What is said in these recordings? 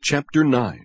Chapter 9.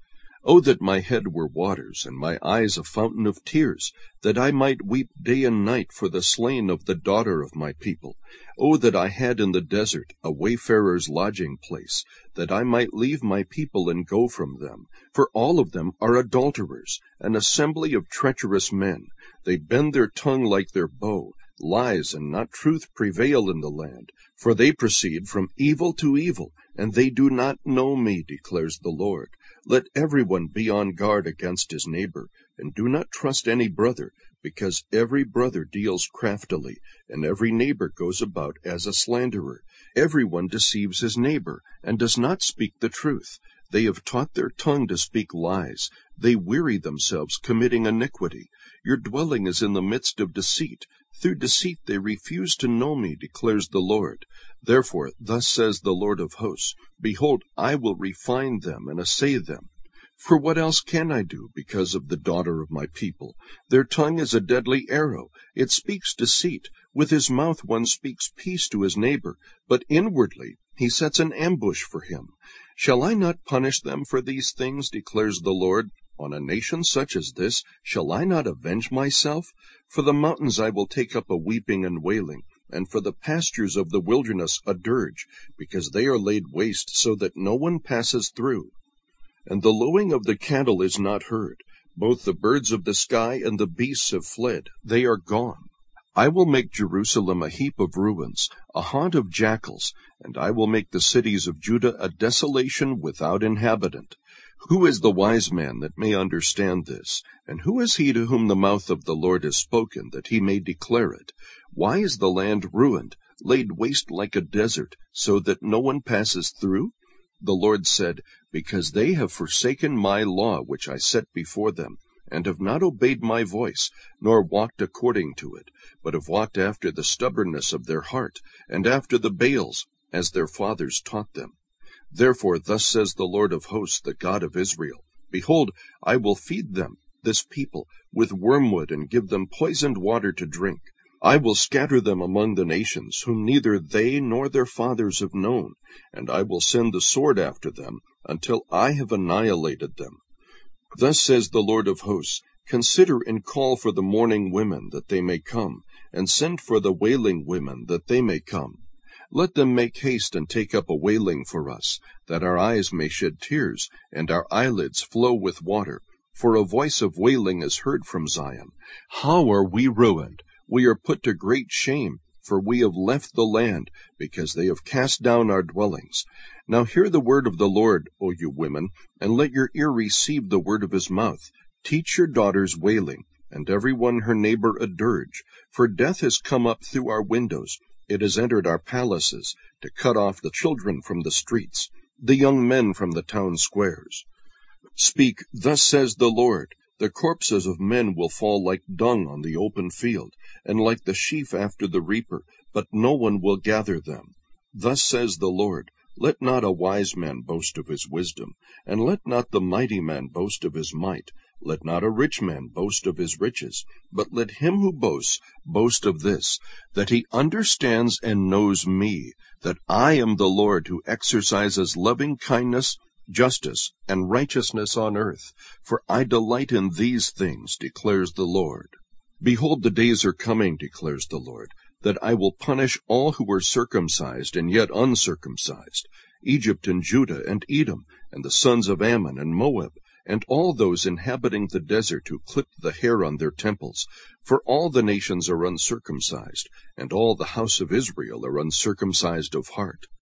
O that my head were waters, and my eyes a fountain of tears, that I might weep day and night for the slain of the daughter of my people. O that I had in the desert a wayfarer's lodging place, that I might leave my people and go from them. For all of them are adulterers, an assembly of treacherous men. They bend their tongue like their bow. Lies and not truth prevail in the land. For they proceed from evil to evil, and they do not know me, declares the Lord. Let everyone be on guard against his neighbor, and do not trust any brother, because every brother deals craftily, and every neighbor goes about as a slanderer. Everyone deceives his neighbor, and does not speak the truth. They have taught their tongue to speak lies. They weary themselves committing iniquity. Your dwelling is in the midst of deceit. Through deceit they refuse to know me, declares the Lord. Therefore, thus says the Lord of hosts, Behold, I will refine them and assay them. For what else can I do because of the daughter of my people? Their tongue is a deadly arrow. It speaks deceit. With his mouth one speaks peace to his neighbor, but inwardly he sets an ambush for him. Shall I not punish them for these things, declares the Lord? On a nation such as this, shall I not avenge myself? For the mountains I will take up a weeping and wailing, and for the pastures of the wilderness a dirge, because they are laid waste so that no one passes through. And the lowing of the cattle is not heard. Both the birds of the sky and the beasts have fled. They are gone. I will make Jerusalem a heap of ruins, a haunt of jackals, and I will make the cities of Judah a desolation without inhabitant. Who is the wise man that may understand this? And who is he to whom the mouth of the Lord is spoken, that he may declare it? Why is the land ruined, laid waste like a desert, so that no one passes through? The Lord said, Because they have forsaken my law which I set before them, and have not obeyed my voice, nor walked according to it, but have walked after the stubbornness of their heart, and after the Baals, as their fathers taught them. Therefore thus says the Lord of hosts, the God of Israel, Behold, I will feed them, this people, with wormwood, and give them poisoned water to drink. I will scatter them among the nations, whom neither they nor their fathers have known, and I will send the sword after them, until I have annihilated them. Thus says the Lord of hosts, Consider and call for the mourning women, that they may come, and send for the wailing women, that they may come. Let them make haste and take up a wailing for us, that our eyes may shed tears, and our eyelids flow with water. For a voice of wailing is heard from Zion. How are we ruined! We are put to great shame, for we have left the land, because they have cast down our dwellings. Now hear the word of the Lord, O you women, and let your ear receive the word of his mouth. Teach your daughters wailing, and every one her neighbor a dirge. For death has come up through our windows. It has entered our palaces, to cut off the children from the streets, the young men from the town squares. Speak, thus says the Lord, The corpses of men will fall like dung on the open field, and like the sheaf after the reaper, but no one will gather them. Thus says the Lord, Let not a wise man boast of his wisdom, and let not the mighty man boast of his might. Let not a rich man boast of his riches, but let him who boasts boast of this, that he understands and knows me, that I am the Lord who exercises loving kindness, justice, and righteousness on earth. For I delight in these things, declares the Lord. Behold, the days are coming, declares the Lord, that I will punish all who are circumcised and yet uncircumcised, Egypt and Judah and Edom, and the sons of Ammon and Moab, and all those inhabiting the desert who clipped the hair on their temples. For all the nations are uncircumcised, and all the house of Israel are uncircumcised of heart.